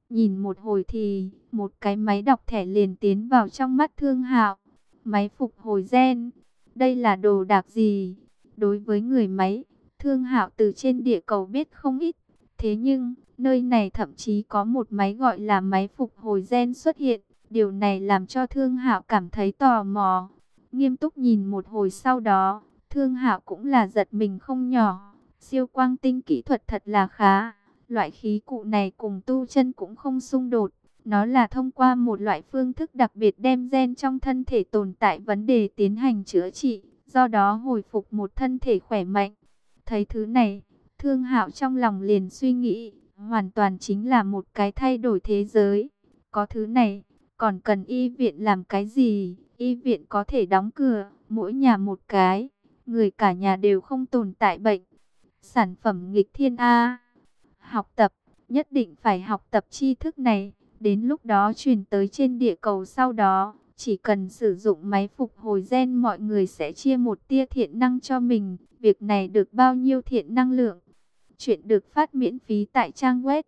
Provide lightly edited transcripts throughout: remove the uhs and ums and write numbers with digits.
Nhìn một hồi thì một cái máy đọc thẻ liền tiến vào trong mắt Thương Hạo. Máy phục hồi gen, đây là đồ đạc gì? Đối với người máy, Thương Hạo từ trên địa cầu biết không ít. Thế nhưng, nơi này thậm chí có một máy gọi là máy phục hồi gen xuất hiện. Điều này làm cho Thương Hạo cảm thấy tò mò. Nghiêm túc nhìn một hồi sau đó, Thương Hạo cũng là giật mình không nhỏ. Siêu quang tinh kỹ thuật thật là khá. Loại khí cụ này cùng tu chân cũng không xung đột. Nó là thông qua một loại phương thức đặc biệt đem gen trong thân thể tồn tại vấn đề tiến hành chữa trị, do đó hồi phục một thân thể khỏe mạnh. Thấy thứ này, Thương Hạo trong lòng liền suy nghĩ, hoàn toàn chính là một cái thay đổi thế giới. Có thứ này, còn cần y viện làm cái gì? Y viện có thể đóng cửa, mỗi nhà một cái, người cả nhà đều không tồn tại bệnh. Sản phẩm nghịch thiên A. Học tập, nhất định phải học tập tri thức này. Đến lúc đó truyền tới trên địa cầu sau đó, chỉ cần sử dụng máy phục hồi gen mọi người sẽ chia một tia thiện năng cho mình. Việc này được bao nhiêu thiện năng lượng? Chuyện được phát miễn phí tại trang web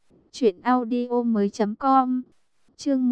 truyệnaudiomoi.com. Chương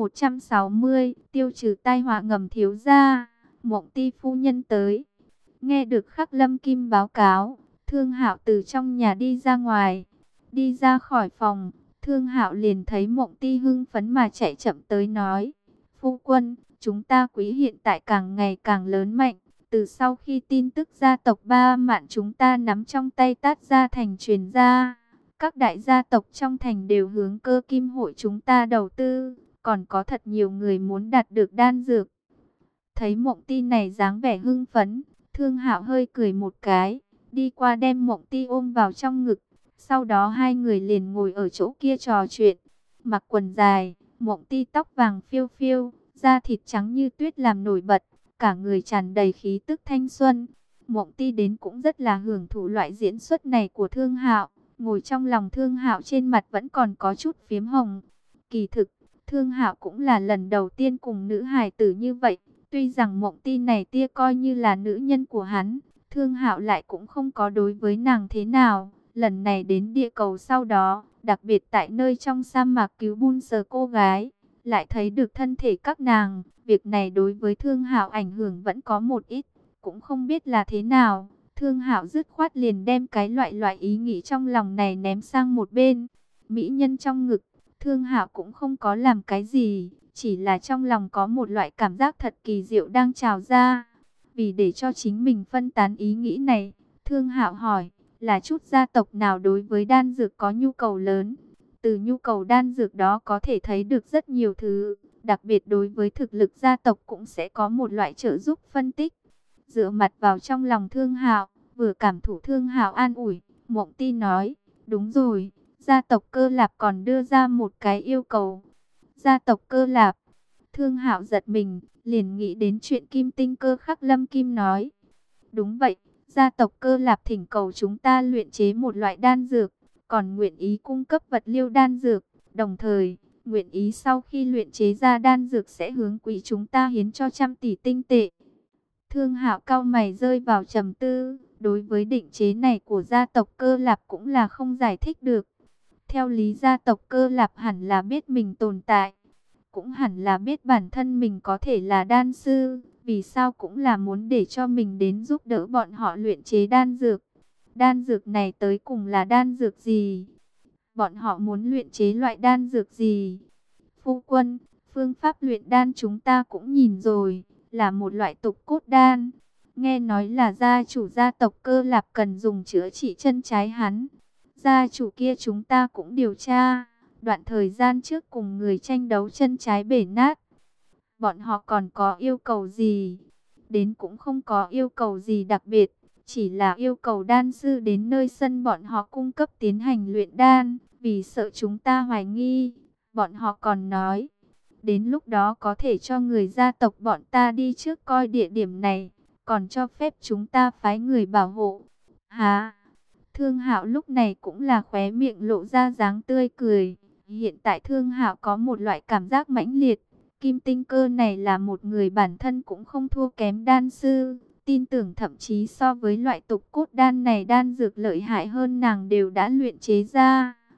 160, tiêu trừ tai họa ngầm thiếu gia. Mộng Ti phu nhân tới. Nghe được Khắc Lâm Kim báo cáo, Thương Hạo từ trong nhà đi ra ngoài. Đi ra khỏi phòng, Thương Hạo liền thấy Mộng Ti hưng phấn mà chạy chậm tới nói: "Phu quân, chúng ta quý hiện tại càng ngày càng lớn mạnh. Từ sau khi tin tức gia tộc Ba Mạn chúng ta nắm trong tay Tát Gia Thành truyền ra, các đại gia tộc trong thành đều hướng Cơ Kim hội chúng ta đầu tư, còn có thật nhiều người muốn đạt được đan dược." Thấy Mộng Ti này dáng vẻ hưng phấn, Thương Hạo hơi cười một cái, đi qua đem Mộng Ti ôm vào trong ngực. Sau đó hai người liền ngồi ở chỗ kia trò chuyện. Mặc quần dài, Mộng Ti tóc vàng phiêu phiêu, da thịt trắng như tuyết làm nổi bật, cả người tràn đầy khí tức thanh xuân. Mộng Ti đến cũng rất là hưởng thụ loại diễn xuất này của Thương Hạo, ngồi trong lòng Thương Hạo trên mặt vẫn còn có chút phiếm hồng. Kỳ thực, Thương Hạo cũng là lần đầu tiên cùng nữ hài tử như vậy. Tuy rằng Mộng Ti này tia coi như là nữ nhân của hắn, Thương Hạo lại cũng không có đối với nàng thế nào. Lần này đến địa cầu sau đó, đặc biệt tại nơi trong sa mạc cứu Bun Sờ cô gái, lại thấy được thân thể các nàng. Việc này đối với Thương Hạo ảnh hưởng vẫn có một ít, cũng không biết là thế nào. Thương Hạo dứt khoát liền đem cái loại ý nghĩ trong lòng này ném sang một bên. Mỹ nhân trong ngực, Thương Hạo cũng không có làm cái gì, chỉ là trong lòng có một loại cảm giác thật kỳ diệu đang trào ra. Vì để cho chính mình phân tán ý nghĩ này, Thương Hạo hỏi: là chút gia tộc nào đối với đan dược có nhu cầu lớn? Từ nhu cầu đan dược đó có thể thấy được rất nhiều thứ, đặc biệt đối với thực lực gia tộc cũng sẽ có một loại trợ giúp phân tích. Dựa mặt vào trong lòng Thương Hạo, vừa cảm thụ Thương Hạo an ủi, Mộng Ti nói: đúng rồi, gia tộc Cơ Lạp còn đưa ra một cái yêu cầu. Gia tộc Cơ Lạp? Thương Hạo giật mình, liền nghĩ đến chuyện Kim Tinh Cơ Khắc Lâm Kim nói. Đúng vậy, gia tộc Cơ Lạp thỉnh cầu chúng ta luyện chế một loại đan dược, còn nguyện ý cung cấp vật liệu đan dược, đồng thời nguyện ý sau khi luyện chế ra đan dược sẽ hướng quỹ chúng ta hiến cho 100 tỷ tinh tệ. Thương Hạo cau mày rơi vào trầm tư, đối với định chế này của gia tộc Cơ Lạp cũng là không giải thích được. Theo lý gia tộc Cơ Lạp hẳn là biết mình tồn tại, cũng hẳn là biết bản thân mình có thể là đan sư, vì sao cũng là muốn để cho mình đến giúp đỡ bọn họ luyện chế đan dược. Đan dược này tới cùng là đan dược gì? Bọn họ muốn luyện chế loại đan dược gì? Phu quân, phương pháp luyện đan chúng ta cũng nhìn rồi, là một loại tục cốt đan. Nghe nói là gia chủ gia tộc Cơ Lạp cần dùng chữa trị chân trái hắn. Gia chủ kia chúng ta cũng điều tra, đoạn thời gian trước cùng người tranh đấu chân trái bể nát. Bọn họ còn có yêu cầu gì? Đến cũng không có yêu cầu gì đặc biệt, chỉ là yêu cầu đan sư đến nơi sân bọn họ cung cấp tiến hành luyện đan, vì sợ chúng ta hoài nghi. Bọn họ còn nói, đến lúc đó có thể cho người gia tộc bọn ta đi trước coi địa điểm này, còn cho phép chúng ta phái người bảo hộ. Hả? Thương Hạo lúc này cũng là khóe miệng lộ ra dáng tươi cười. Hiện tại Thương Hạo có một loại cảm giác mãnh liệt. Kim Tinh Cơ này là một người bản thân cũng không thua kém đan sư. Tin tưởng thậm chí so với loại tục cốt đan này đan dược lợi hại hơn nàng đều đã luyện chế ra.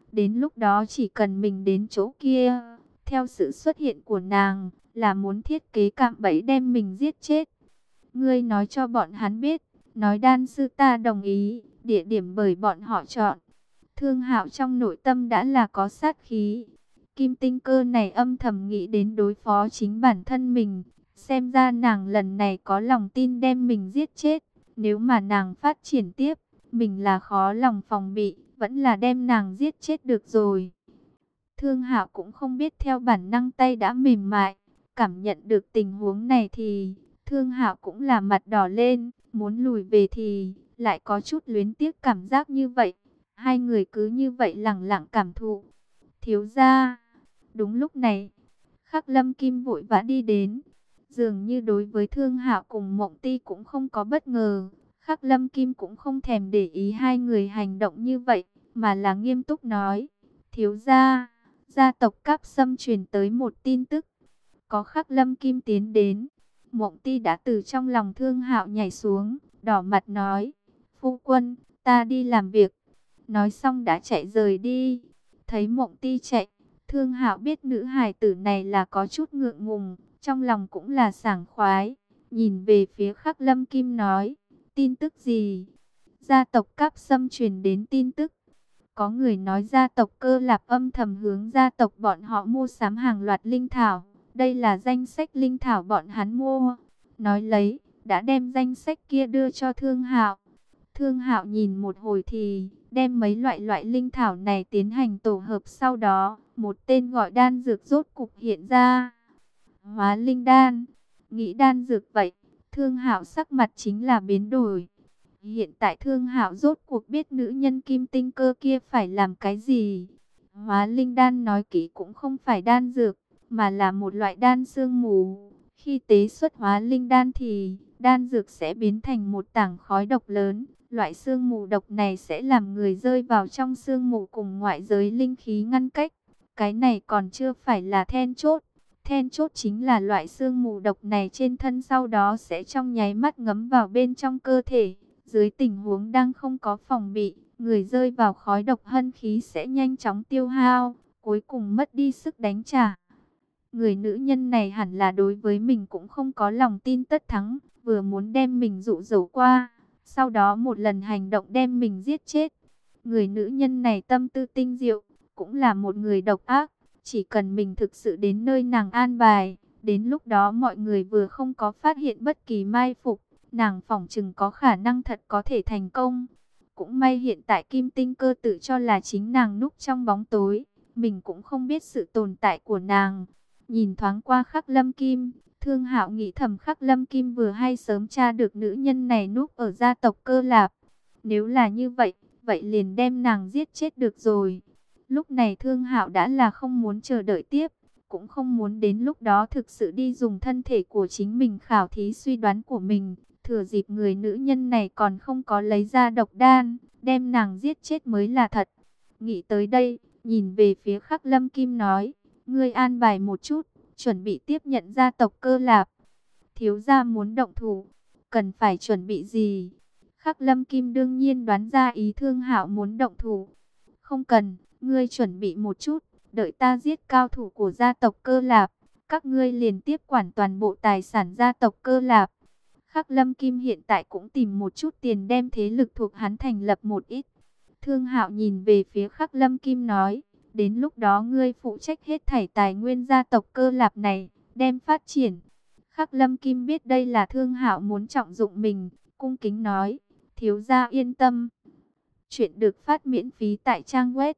Đến lúc đó chỉ cần mình đến chỗ kia, theo sự xuất hiện của nàng, là muốn thiết kế cạm bẫy đem mình giết chết. Ngươi nói cho bọn hắn biết, nói đan sư ta đồng ý, địa điểm bởi bọn họ chọn. Thương Hạo trong nội tâm đã là có sát khí. Kim Tinh Cơ này âm thầm nghĩ đến đối phó chính bản thân mình. Xem ra nàng lần này có lòng tin đem mình giết chết. Nếu mà nàng phát triển tiếp, mình là khó lòng phòng bị, vẫn là đem nàng giết chết được rồi. Thương Hạo cũng không biết theo bản năng tay đã mềm mại. Cảm nhận được tình huống này thì Thương Hạo cũng là mặt đỏ lên, muốn lùi về thì lại có chút luyến tiếc cảm giác như vậy. Hai người cứ như vậy lẳng lặng cảm thụ. Thiếu gia. Đúng lúc này, Khắc Lâm Kim vội vã đi đến. Dường như đối với Thương Hạo cùng Mộng Ti cũng không có bất ngờ. Khắc Lâm Kim cũng không thèm để ý hai người hành động như vậy, mà là nghiêm túc nói. Thiếu gia, gia tộc Cáp Sâm truyền tới một tin tức. Có Khắc Lâm Kim tiến đến. Mộng Ti đã từ trong lòng Thương Hạo nhảy xuống, đỏ mặt nói. Phu quân, ta đi làm việc. Nói xong đã chạy rời đi. Thấy Mộng Ti chạy, Thương Hạo biết nữ hài tử này là có chút ngượng ngùng, trong lòng cũng là sảng khoái. Nhìn về phía Khắc Lâm Kim nói, tin tức gì? Gia tộc Cáp Sâm truyền đến tin tức. Có người nói gia tộc Cơ Lạp âm thầm hướng gia tộc bọn họ mua sắm hàng loạt linh thảo. Đây là danh sách linh thảo bọn hắn mua. Nói lấy, đã đem danh sách kia đưa cho Thương Hạo. Thương Hạo nhìn một hồi thì đem mấy loại linh thảo này tiến hành tổ hợp, sau đó một tên gọi đan dược rốt cục hiện ra. Hóa linh đan. Nghĩ đan dược vậy, Thương Hạo sắc mặt chính là biến đổi. Hiện tại Thương Hạo rốt cuộc biết nữ nhân Kim Tinh Cơ kia phải làm cái gì. Hóa linh đan nói kỹ cũng không phải đan dược, mà là một loại đan sương mù. Khi tế xuất hóa linh đan thì đan dược sẽ biến thành một tảng khói độc lớn. Loại sương mù độc này sẽ làm người rơi vào trong sương mù cùng ngoại giới linh khí ngăn cách. Cái này còn chưa phải là then chốt. Then chốt chính là loại sương mù độc này trên thân sau đó sẽ trong nháy mắt ngấm vào bên trong cơ thể. Dưới tình huống đang không có phòng bị, người rơi vào khói độc hân khí sẽ nhanh chóng tiêu hao, cuối cùng mất đi sức đánh trả. Người nữ nhân này hẳn là đối với mình cũng không có lòng tin tất thắng, vừa muốn đem mình dụ dỗ qua, sau đó một lần hành động đem mình giết chết. Người nữ nhân này tâm tư tinh diệu, cũng là một người độc ác, chỉ cần mình thực sự đến nơi nàng an bài, đến lúc đó mọi người vừa không có phát hiện bất kỳ mai phục, nàng phỏng chừng có khả năng thật có thể thành công. Cũng may hiện tại Kim Tinh Cơ tự cho là chính nàng núp trong bóng tối, mình cũng không biết sự tồn tại của nàng. Nhìn thoáng qua Khắc Lâm Kim, Thương Hạo nghĩ thầm Khắc Lâm Kim vừa hay sớm tra được nữ nhân này núp ở gia tộc Cơ Lạp. Nếu là như vậy, vậy liền đem nàng giết chết được rồi. Lúc này Thương Hạo đã là không muốn chờ đợi tiếp, cũng không muốn đến lúc đó thực sự đi dùng thân thể của chính mình khảo thí suy đoán của mình. Thừa dịp người nữ nhân này còn không có lấy ra độc đan, đem nàng giết chết mới là thật. Nghĩ tới đây, nhìn về phía Khắc Lâm Kim nói, ngươi an bài một chút, chuẩn bị tiếp nhận gia tộc Cơ Lạp. Thiếu gia muốn động thủ, cần phải chuẩn bị gì? Khắc Lâm Kim đương nhiên đoán ra ý Thương Hạo muốn động thủ. Không cần, ngươi chuẩn bị một chút, đợi ta giết cao thủ của gia tộc Cơ Lạp, các ngươi liền tiếp quản toàn bộ tài sản gia tộc Cơ Lạp. Khắc Lâm Kim hiện tại cũng tìm một chút tiền đem thế lực thuộc hắn thành lập một ít. Thương Hạo nhìn về phía Khắc Lâm Kim nói, đến lúc đó ngươi phụ trách hết thảy tài nguyên gia tộc Cơ Lạp này, đem phát triển. Khắc Lâm Kim biết đây là Thương Hạo muốn trọng dụng mình, cung kính nói, thiếu gia yên tâm. Chuyện được phát miễn phí tại trang web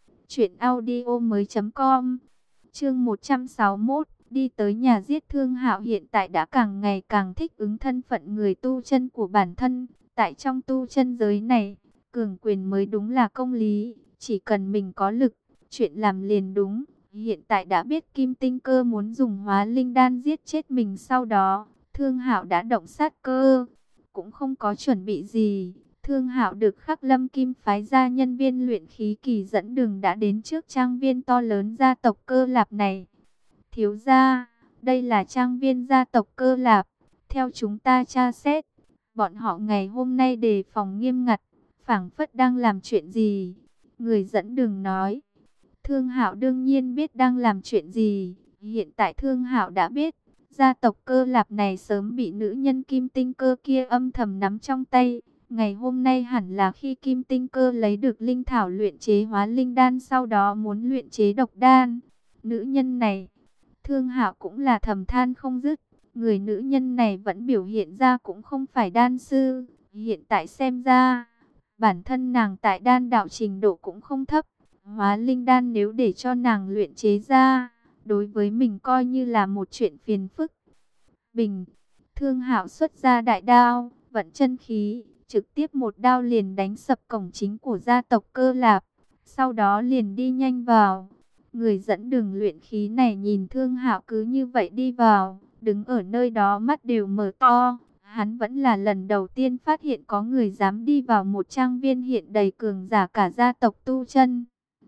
truyệnaudiomoi.com. Chương 161, đi tới nhà giết. Thương Hạo hiện tại đã càng ngày càng thích ứng thân phận người tu chân của bản thân. Tại trong tu chân giới này, cường quyền mới đúng là công lý, chỉ cần mình có lực, chuyện làm liền đúng. Hiện tại đã biết Kim Tinh Cơ muốn dùng hóa linh đan giết chết mình, sau đó Thương Hạo đã động sát cơ, cũng không có chuẩn bị gì. Thương Hạo được Khắc Lâm Kim phái ra nhân viên luyện khí kỳ dẫn đường đã đến trước trang viên to lớn gia tộc Cơ Lạp này. Thiếu gia, đây là trang viên gia tộc Cơ Lạp. Theo chúng ta tra xét, bọn họ ngày hôm nay đề phòng nghiêm ngặt, phảng phất đang làm chuyện gì. Người dẫn đường nói. Thương Hạo đương nhiên biết đang làm chuyện gì. Hiện tại Thương Hạo đã biết, gia tộc Cơ Lạp này sớm bị nữ nhân Kim Tinh Cơ kia âm thầm nắm trong tay. Ngày hôm nay hẳn là khi Kim Tinh Cơ lấy được linh thảo luyện chế hóa linh đan, sau đó muốn luyện chế độc đan. Nữ nhân này, Thương Hạo cũng là thầm than không dứt. Người nữ nhân này vẫn biểu hiện ra cũng không phải đan sư. Hiện tại xem ra, bản thân nàng tại đan đạo trình độ cũng không thấp. Hóa linh đan nếu để cho nàng luyện chế ra, đối với mình coi như là một chuyện phiền phức. Bình, Thương Hạo xuất ra đại đao, vận chân khí, trực tiếp một đao liền đánh sập cổng chính của gia tộc Cơ Lạp. Sau đó liền đi nhanh vào. Người dẫn đường luyện khí này nhìn Thương Hạo cứ như vậy đi vào, đứng ở nơi đó mắt đều mở to. Hắn vẫn là lần đầu tiên phát hiện có người dám đi vào một trang viên hiện đầy cường giả cả gia tộc Tu Chân.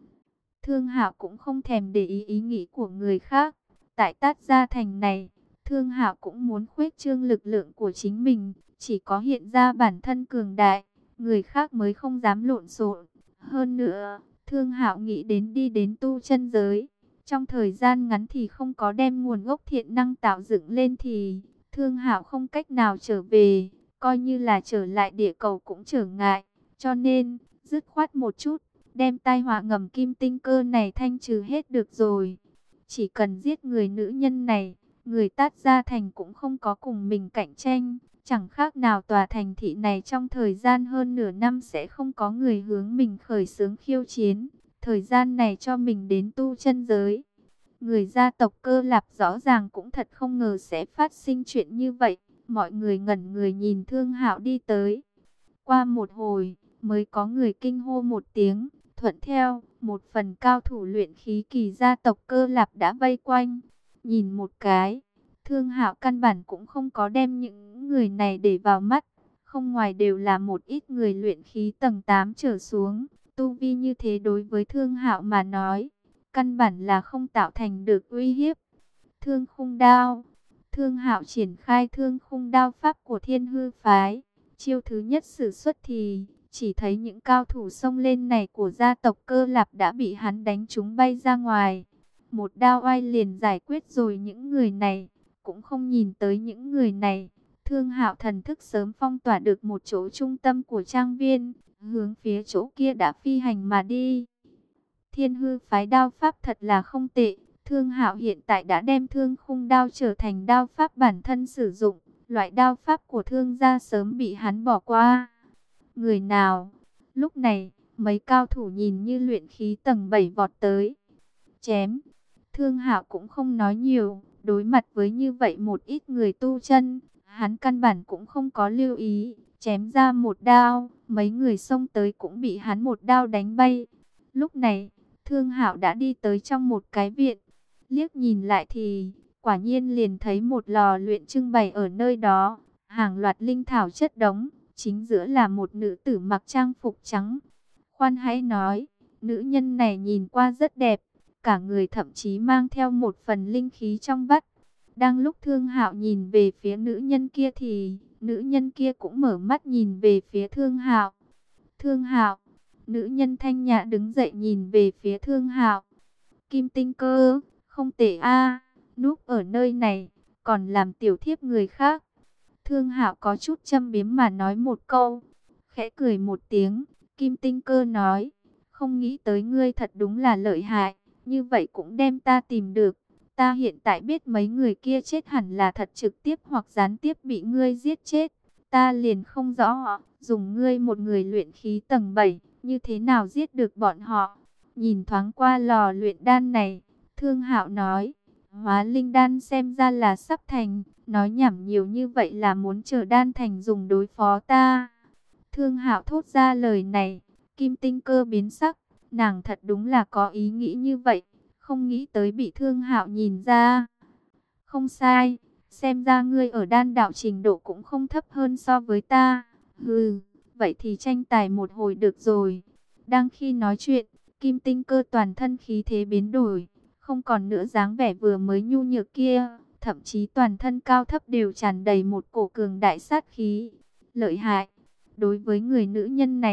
Thương Hạo cũng không thèm để ý ý nghĩ của người khác. Tại Tát Gia Thành này, Thương Hạo cũng muốn khuếch trương lực lượng của chính mình. Chỉ có hiện ra bản thân cường đại, người khác mới không dám lộn xộn. Hơn nữa, Thương Hạo nghĩ đến đi đến tu chân giới. Trong thời gian ngắn thì không có đem nguồn gốc thiện năng tạo dựng lên thì Thương Hạo không cách nào trở về. Coi như là trở lại địa cầu cũng trở ngại. Cho nên, dứt khoát một chút, đem tai họa ngầm Kim Tinh Cơ này thanh trừ hết được rồi. Chỉ cần giết người nữ nhân này, người Tát Gia Thành cũng không có cùng mình cạnh tranh. Chẳng khác nào tòa thành thị này trong thời gian hơn nửa năm sẽ không có người hướng mình khởi xướng khiêu chiến. Thời gian này cho mình đến tu chân giới. Người gia tộc Cơ Lạp rõ ràng cũng thật không ngờ sẽ phát sinh chuyện như vậy. Mọi người ngẩn người nhìn Thương Hạo đi tới. Qua một hồi, mới có người kinh hô một tiếng. Thuận theo, một phần cao thủ luyện khí kỳ gia tộc Cơ Lạp đã vây quanh. Nhìn một cái, Thương Hạo căn bản cũng không có đem những người này để vào mắt. Không ngoài đều là một ít người luyện khí tầng 8 trở xuống. Tu vi như thế đối với Thương Hạo mà nói, căn bản là không tạo thành được uy hiếp. Thương khung đao. Thương Hạo triển khai thương khung đao pháp của Thiên Hư phái. Chiêu thứ nhất sử xuất thì chỉ thấy những cao thủ xông lên này của gia tộc Cơ Lạp đã bị hắn đánh trúng bay ra ngoài. Một đao oai liền giải quyết rồi những người này. Cũng không nhìn tới những người này. Thương Hạo thần thức sớm phong tỏa được một chỗ trung tâm của trang viên, hướng phía chỗ kia đã phi hành mà đi. Thiên Hư phái đao pháp thật là không tệ. Thương Hạo hiện tại đã đem thương khung đao trở thành đao pháp bản thân sử dụng. Loại đao pháp của thương gia sớm bị hắn bỏ qua. Người nào? Lúc này, mấy cao thủ nhìn như luyện khí tầng 7 vọt tới. Chém. Thương Hạo cũng không nói nhiều. Đối mặt với như vậy một ít người tu chân, hắn căn bản cũng không có lưu ý. Chém ra một đao, mấy người xông tới cũng bị hắn một đao đánh bay. Lúc này, Thương Hạo đã đi tới trong một cái viện. Liếc nhìn lại thì quả nhiên liền thấy một lò luyện trưng bày ở nơi đó. Hàng loạt linh thảo chất đống. Chính giữa là một nữ tử mặc trang phục trắng. Khoan hãy nói, nữ nhân này nhìn qua rất đẹp. Cả người thậm chí mang theo một phần linh khí trong vắt. Đang lúc Thương Hạo nhìn về phía nữ nhân kia thì nữ nhân kia cũng mở mắt nhìn về phía Thương Hạo. Thương Hạo. Nữ nhân thanh nhã đứng dậy nhìn về phía Thương Hạo. Kim Tinh Cơ, không tệ a, núp ở nơi này, còn làm tiểu thiếp người khác. Thương Hạo có chút châm biếm mà nói một câu. Khẽ cười một tiếng, Kim Tinh Cơ nói, không nghĩ tới ngươi thật đúng là lợi hại, như vậy cũng đem ta tìm được. Ta hiện tại biết mấy người kia chết hẳn là thật trực tiếp hoặc gián tiếp bị ngươi giết chết. Ta liền không rõ, dùng ngươi một người luyện khí tầng 7, như thế nào giết được bọn họ. Nhìn thoáng qua lò luyện đan này, Thương Hạo nói, hóa linh đan xem ra là sắp thành, nói nhảm nhiều như vậy là muốn chờ đan thành dùng đối phó ta. Thương Hạo thốt ra lời này, Kim Tinh Cơ biến sắc, nàng thật đúng là có ý nghĩ như vậy, không nghĩ tới bị Thương Hạo nhìn ra. Không sai, xem ra ngươi ở đan đạo trình độ cũng không thấp hơn so với ta. Hừ, vậy thì tranh tài một hồi được rồi. Đang khi nói chuyện, Kim Tinh Cơ toàn thân khí thế biến đổi, không còn nữa dáng vẻ vừa mới nhu nhược kia, thậm chí toàn thân cao thấp đều tràn đầy một cổ cường đại sát khí. Lợi hại. Đối với người nữ nhân này,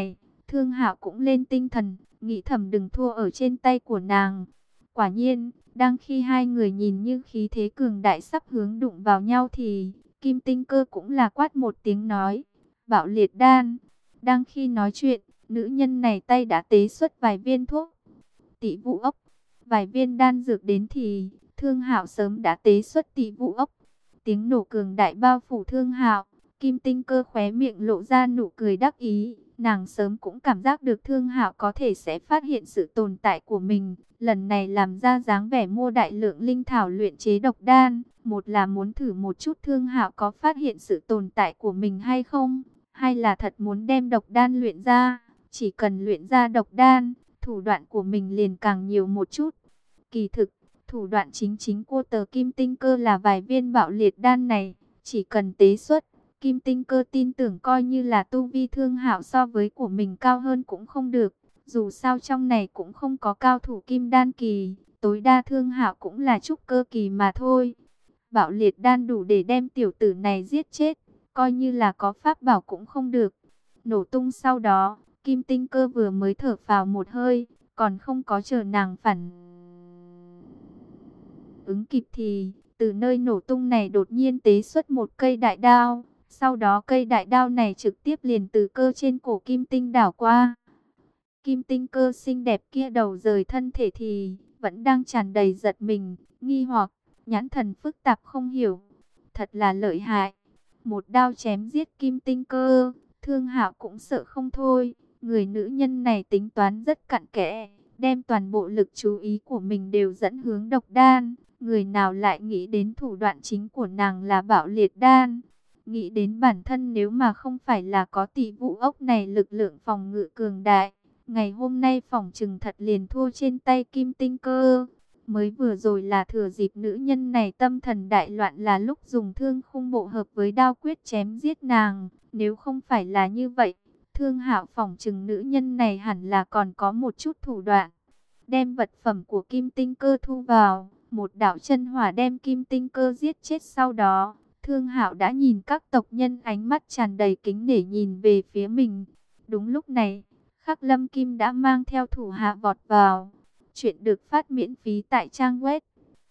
Thương Hạo cũng lên tinh thần, nghĩ thầm đừng thua ở trên tay của nàng. Quả nhiên, đang khi hai người nhìn như khí thế cường đại sắp hướng đụng vào nhau thì Kim Tinh Cơ cũng là quát một tiếng nói, Bạo Liệt Đan. Đang khi nói chuyện, nữ nhân này tay đã tế xuất vài viên thuốc Tị Vũ ốc, vài viên đan dược đến thì Thương Hạo sớm đã tế xuất Tị Vũ ốc. Tiếng nổ cường đại bao phủ Thương Hạo, Kim Tinh Cơ khóe miệng lộ ra nụ cười đắc ý. Nàng sớm cũng cảm giác được Thương Hạo có thể sẽ phát hiện sự tồn tại của mình. Lần này làm ra dáng vẻ mua đại lượng linh thảo luyện chế độc đan. Một là muốn thử một chút Thương Hạo có phát hiện sự tồn tại của mình hay không. Hai là thật muốn đem độc đan luyện ra. Chỉ cần luyện ra độc đan, thủ đoạn của mình liền càng nhiều một chút. Kỳ thực, thủ đoạn chính của tờ Kim Tinh Cơ là vài viên bạo liệt đan này. Chỉ cần tế xuất, Kim Tinh Cơ tin tưởng coi như là tu vi Thương Hạo so với của mình cao hơn cũng không được. Dù sao trong này cũng không có cao thủ kim đan kỳ, tối đa Thương Hạo cũng là trúc cơ kỳ mà thôi. Bạo liệt đan đủ để đem tiểu tử này giết chết, coi như là có pháp bảo cũng không được. Nổ tung sau đó, Kim Tinh Cơ vừa mới thở phào một hơi, còn không có chờ nàng phản ứng kịp thì từ nơi nổ tung này đột nhiên tế xuất một cây đại đao. Sau đó cây đại đao này trực tiếp liền từ cơ trên cổ Kim Tinh đảo qua. Kim Tinh Cơ xinh đẹp kia đầu rời thân thể thì vẫn đang tràn đầy giật mình, nghi hoặc, nhãn thần phức tạp không hiểu. Thật là lợi hại. Một đao chém giết Kim Tinh Cơ, Thương Hạo cũng sợ không thôi. Người nữ nhân này tính toán rất cặn kẽ, đem toàn bộ lực chú ý của mình đều dẫn hướng độc đan. Người nào lại nghĩ đến thủ đoạn chính của nàng là bạo liệt đan. Nghĩ đến bản thân nếu mà không phải là có Tị Vũ ốc này lực lượng phòng ngự cường đại, ngày hôm nay phỏng chừng thật liền thua trên tay Kim Tinh Cơ. Mới vừa rồi là thừa dịp nữ nhân này tâm thần đại loạn là lúc dùng thương khung bộ hợp với đao quyết chém giết nàng. Nếu không phải là như vậy, Thương Hạo phỏng chừng nữ nhân này hẳn là còn có một chút thủ đoạn. Đem vật phẩm của Kim Tinh Cơ thu vào, một đạo chân hỏa đem Kim Tinh Cơ giết chết sau đó. Thương Hạo đã nhìn các tộc nhân ánh mắt tràn đầy kính nể nhìn về phía mình. Đúng lúc này, Khắc Lâm Kim đã mang theo thủ hạ vọt vào. Chuyện được phát miễn phí tại trang web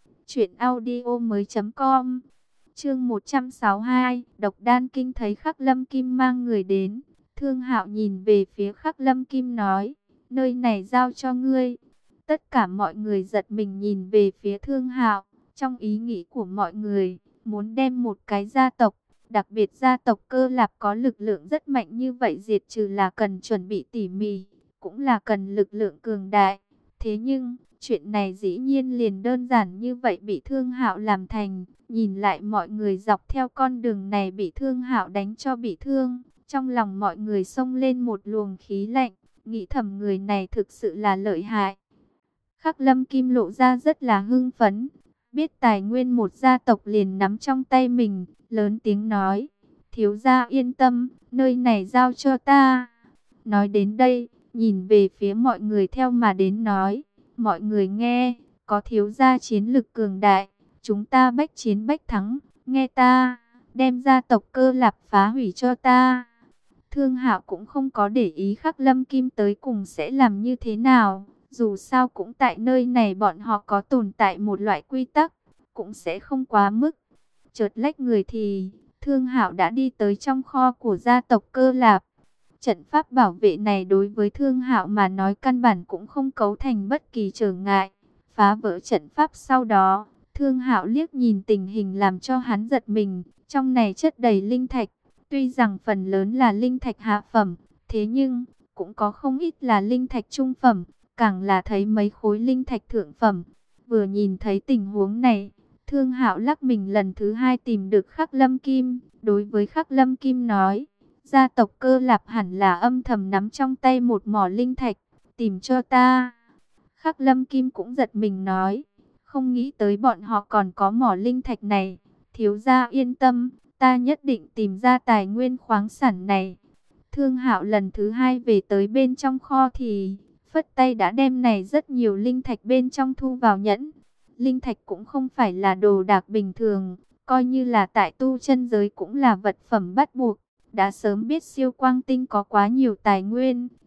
truyệnaudiomoi.com. Chương 162, Độc Đan Kinh. Thấy Khắc Lâm Kim mang người đến, Thương Hạo nhìn về phía Khắc Lâm Kim nói, nơi này giao cho ngươi. Tất cả mọi người giật mình nhìn về phía Thương Hạo. Trong ý nghĩ của mọi người, muốn đem một cái gia tộc, đặc biệt gia tộc Cơ Lạp có lực lượng rất mạnh như vậy diệt trừ là cần chuẩn bị tỉ mỉ, cũng là cần lực lượng cường đại. Thế nhưng, chuyện này dĩ nhiên liền đơn giản như vậy bị Thương Hạo làm thành. Nhìn lại mọi người dọc theo con đường này bị Thương Hạo đánh cho bị thương, trong lòng mọi người xông lên một luồng khí lạnh, nghĩ thầm người này thực sự là lợi hại. Khắc Lâm Kim lộ ra rất là hưng phấn, biết tài nguyên một gia tộc liền nắm trong tay mình, lớn tiếng nói, thiếu gia yên tâm, nơi này giao cho ta. Nói đến đây, nhìn về phía mọi người theo mà đến nói, mọi người nghe, có thiếu gia chiến lực cường đại, chúng ta bách chiến bách thắng, nghe ta, đem gia tộc Cơ Lạp phá hủy cho ta. Thương Hạo cũng không có để ý Khắc Lâm Kim tới cùng sẽ làm như thế nào. Dù sao cũng tại nơi này bọn họ có tồn tại một loại quy tắc, cũng sẽ không quá mức. Chợt lách người thì, Thương Hạo đã đi tới trong kho của gia tộc Cơ Lạp. Trận pháp bảo vệ này đối với Thương Hạo mà nói căn bản cũng không cấu thành bất kỳ trở ngại. Phá vỡ trận pháp sau đó, Thương Hạo liếc nhìn tình hình làm cho hắn giật mình. Trong này chất đầy linh thạch, tuy rằng phần lớn là linh thạch hạ phẩm, thế nhưng cũng có không ít là linh thạch trung phẩm. Càng là thấy mấy khối linh thạch thượng phẩm. Vừa nhìn thấy tình huống này, Thương Hạo lắc mình lần thứ hai tìm được Khắc Lâm Kim. Đối với Khắc Lâm Kim nói, gia tộc Cơ Lạp hẳn là âm thầm nắm trong tay một mỏ linh thạch, tìm cho ta. Khắc Lâm Kim cũng giật mình nói, không nghĩ tới bọn họ còn có mỏ linh thạch này. Thiếu gia yên tâm, ta nhất định tìm ra tài nguyên khoáng sản này. Thương Hạo lần thứ hai về tới bên trong kho thì phất tay đã đem này rất nhiều linh thạch bên trong thu vào nhẫn. Linh thạch cũng không phải là đồ đạc bình thường, coi như là tại tu chân giới cũng là vật phẩm bắt buộc. Đã sớm biết Siêu Quang Tinh có quá nhiều tài nguyên,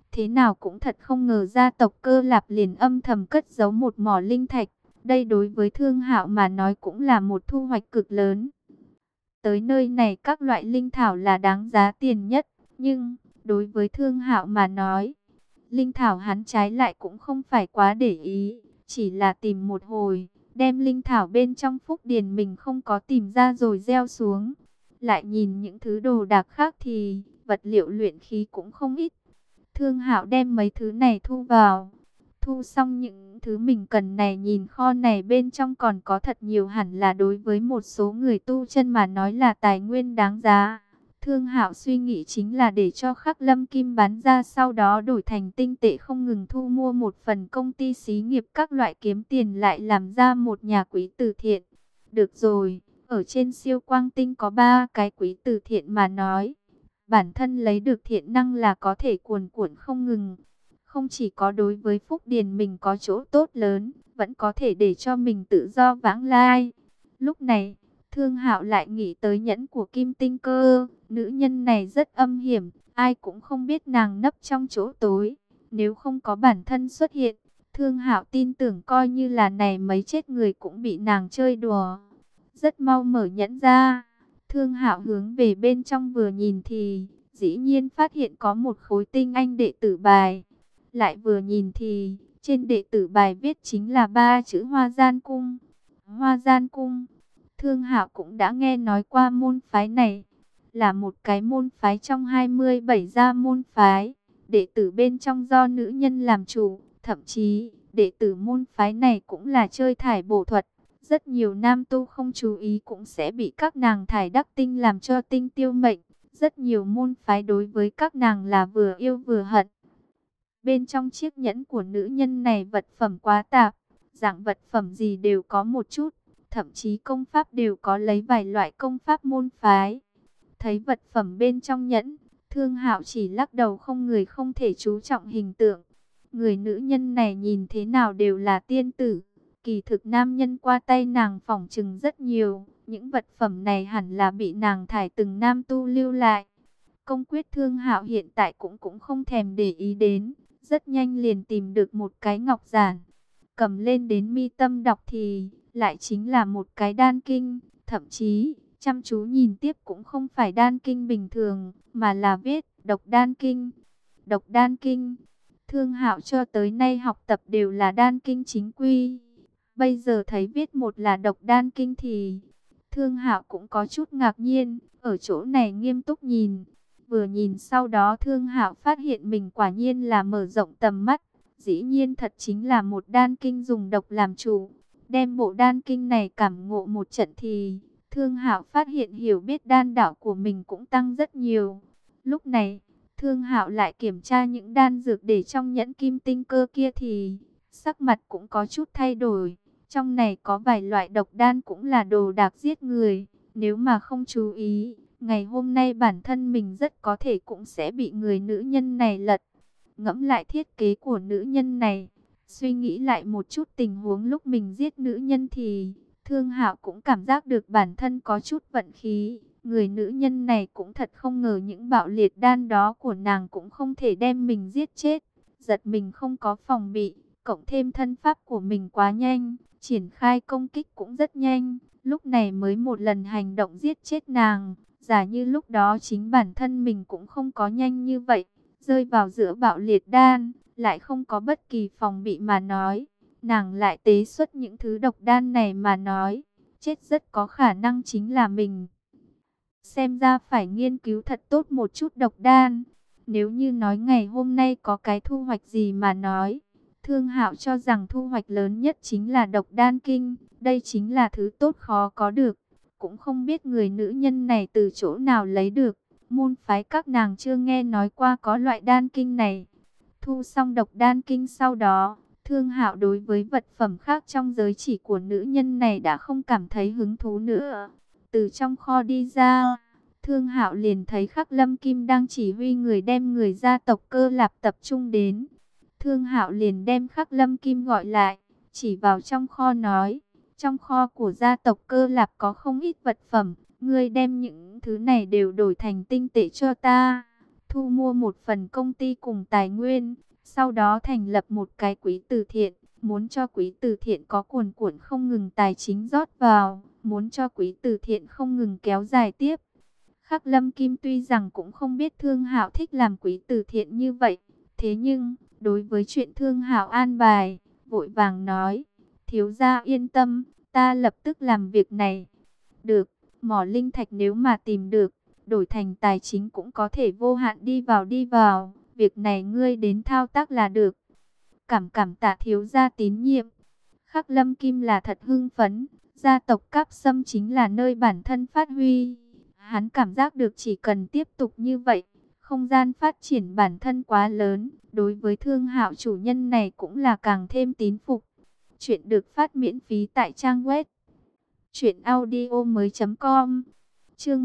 Thế nào cũng thật không ngờ gia tộc Cơ Lạp liền âm thầm cất giấu một mỏ linh thạch. Đây đối với Thương Hạo mà nói cũng là một thu hoạch cực lớn. Tới nơi này các loại linh thảo là đáng giá tiền nhất, nhưng đối với Thương Hạo mà nói, linh thảo hắn trái lại cũng không phải quá để ý, chỉ là tìm một hồi, đem linh thảo bên trong phúc điền mình không có tìm ra rồi gieo xuống. Lại nhìn những thứ đồ đạc khác thì vật liệu luyện khí cũng không ít. Thương Hạo đem mấy thứ này thu vào. Thu xong những thứ mình cần này, nhìn kho này bên trong còn có thật nhiều, hẳn là đối với một số người tu chân mà nói là tài nguyên đáng giá. Thương Hạo suy nghĩ chính là để cho Khắc Lâm Kim bán ra, sau đó đổi thành tinh tệ không ngừng thu mua một phần công ty xí nghiệp các loại, kiếm tiền lại làm ra một nhà quỹ từ thiện. Được rồi, ở trên siêu quang tinh có 3 cái quỹ từ thiện mà nói. Bản thân lấy được thiện năng là có thể cuồn cuộn không ngừng. Không chỉ có đối với phúc điền mình có chỗ tốt lớn, vẫn có thể để cho mình tự do vãng lai. Lúc này, Thương Hạo lại nghĩ tới nhẫn của Kim Tinh Cơ. Nữ nhân này rất âm hiểm, ai cũng không biết nàng nấp trong chỗ tối. Nếu không có bản thân xuất hiện, Thương Hạo tin tưởng coi như là này mấy chết người cũng bị nàng chơi đùa. Rất mau mở nhẫn ra, Thương Hạo hướng về bên trong vừa nhìn thì dĩ nhiên phát hiện có một khối tinh anh đệ tử bài. Lại vừa nhìn thì trên đệ tử bài viết chính là 3 chữ Hoa Gian Cung. Hoa Gian Cung, Thương Hạo cũng đã nghe nói qua môn phái này, là một cái môn phái trong 27 gia môn phái. Đệ tử bên trong do nữ nhân làm chủ, thậm chí đệ tử môn phái này cũng là chơi thải bổ thuật. Rất nhiều nam tu không chú ý cũng sẽ bị các nàng thải đắc tinh làm cho tinh tiêu mệnh. Rất nhiều môn phái đối với các nàng là vừa yêu vừa hận. Bên trong chiếc nhẫn của nữ nhân này vật phẩm quá tạp, dạng vật phẩm gì đều có một chút, thậm chí công pháp đều có lấy vài loại công pháp môn phái. Thấy vật phẩm bên trong nhẫn, Thương Hạo chỉ lắc đầu, không người không thể chú trọng hình tượng. Người nữ nhân này nhìn thế nào đều là tiên tử, kỳ thực nam nhân qua tay nàng phỏng chừng rất nhiều, những vật phẩm này hẳn là bị nàng thải từng nam tu lưu lại. Công quyết Thương Hạo hiện tại cũng không thèm để ý đến, rất nhanh liền tìm được một cái ngọc giản, cầm lên đến mi tâm đọc thì lại chính là một cái đan kinh, thậm chí chăm chú nhìn tiếp cũng không phải đan kinh bình thường, mà là viết độc đan kinh. Độc đan kinh, Thương Hạo cho tới nay học tập đều là đan kinh chính quy, bây giờ thấy viết một là độc đan kinh thì Thương Hạo cũng có chút ngạc nhiên, ở chỗ này nghiêm túc nhìn. Vừa nhìn sau đó Thương Hạo phát hiện mình quả nhiên là mở rộng tầm mắt. Dĩ nhiên thật chính là một đan kinh dùng độc làm chủ. Đem bộ đan kinh này cảm ngộ một trận thì Thương Hạo phát hiện hiểu biết đan đạo của mình cũng tăng rất nhiều. Lúc này, Thương Hạo lại kiểm tra những đan dược để trong nhẫn Kim Tinh Cơ kia thì sắc mặt cũng có chút thay đổi. Trong này có vài loại độc đan cũng là đồ đạc giết người. Nếu mà không chú ý, ngày hôm nay bản thân mình rất có thể cũng sẽ bị người nữ nhân này lật. Ngẫm lại thiết kế của nữ nhân này, suy nghĩ lại một chút tình huống lúc mình giết nữ nhân thì Thương Hạo cũng cảm giác được bản thân có chút vận khí. Người nữ nhân này cũng thật không ngờ những bạo liệt đan đó của nàng cũng không thể đem mình giết chết. Giật mình không có phòng bị, cộng thêm thân pháp của mình quá nhanh, triển khai công kích cũng rất nhanh. Lúc này mới một lần hành động giết chết nàng. Giả như lúc đó chính bản thân mình cũng không có nhanh như vậy, rơi vào giữa bạo liệt đan, lại không có bất kỳ phòng bị mà nói, nàng lại tế xuất những thứ độc đan này mà nói, chết rất có khả năng chính là mình. Xem ra phải nghiên cứu thật tốt một chút độc đan. Nếu như nói ngày hôm nay có cái thu hoạch gì mà nói, Thương Hạo cho rằng thu hoạch lớn nhất chính là độc đan kinh. Đây chính là thứ tốt khó có được. Cũng không biết người nữ nhân này từ chỗ nào lấy được. Môn phái các nàng chưa nghe nói qua có loại đan kinh này. Thu xong độc đan kinh sau đó, Thương Hạo đối với vật phẩm khác trong giới chỉ của nữ nhân này đã không cảm thấy hứng thú nữa. Từ trong kho đi ra, Thương Hạo liền thấy Khắc Lâm Kim đang chỉ huy người đem người gia tộc Cơ Lạp tập trung đến. Thương Hạo liền đem Khắc Lâm Kim gọi lại, chỉ vào trong kho nói, trong kho của gia tộc Cơ Lạp có không ít vật phẩm, ngươi đem những thứ này đều đổi thành tinh tệ cho ta. thu mua một phần công ty cùng tài nguyên, sau đó thành lập một cái quỹ từ thiện, muốn cho quỹ từ thiện có cuồn cuộn không ngừng tài chính rót vào, muốn cho quỹ từ thiện không ngừng kéo dài tiếp. Khắc Lâm Kim tuy rằng cũng không biết Thương Hạo thích làm quỹ từ thiện như vậy, thế nhưng đối với chuyện Thương Hạo an bài, vội vàng nói, thiếu gia yên tâm, ta lập tức làm việc này. Được, mỏ linh thạch nếu mà tìm được, đổi thành tài chính cũng có thể vô hạn đi vào, việc này ngươi đến thao tác là được. Cảm tạ thiếu gia tín nhiệm. Khắc Lâm Kim là thật hưng phấn, gia tộc Cáp Sâm chính là nơi bản thân phát huy. Hắn cảm giác được chỉ cần tiếp tục như vậy, không gian phát triển bản thân quá lớn, đối với Thương Hạo chủ nhân này cũng là càng thêm tín phục. Chuyện được phát miễn phí tại trang web truyệnaudiomoi.com. Chương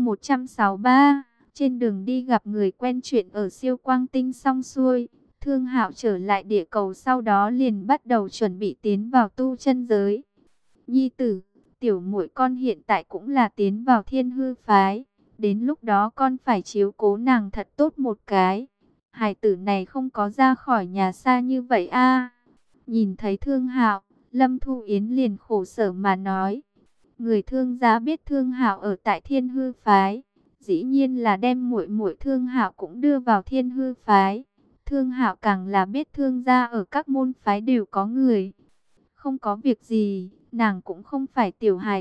163, trên đường đi gặp người quen. Chuyện ở Siêu Quang Tinh xong xuôi, Thương Hạo trở lại địa cầu, sau đó liền bắt đầu chuẩn bị tiến vào tu chân giới. Nhi tử, tiểu muội con hiện tại cũng là tiến vào Thiên Hư phái, đến lúc đó con phải chiếu cố nàng thật tốt một cái. Hài tử này không có ra khỏi nhà xa như vậy a. Nhìn thấy Thương Hạo, Lâm Thu Yến liền khổ sở mà nói, người Thương gia biết Thương Hạo ở tại Thiên Hư phái, dĩ nhiên là đem muội muội Thương Hạo cũng đưa vào Thiên Hư phái. Thương Hạo càng là biết Thương gia ở các môn phái đều có người. Không có việc gì, nàng cũng không phải tiểu hài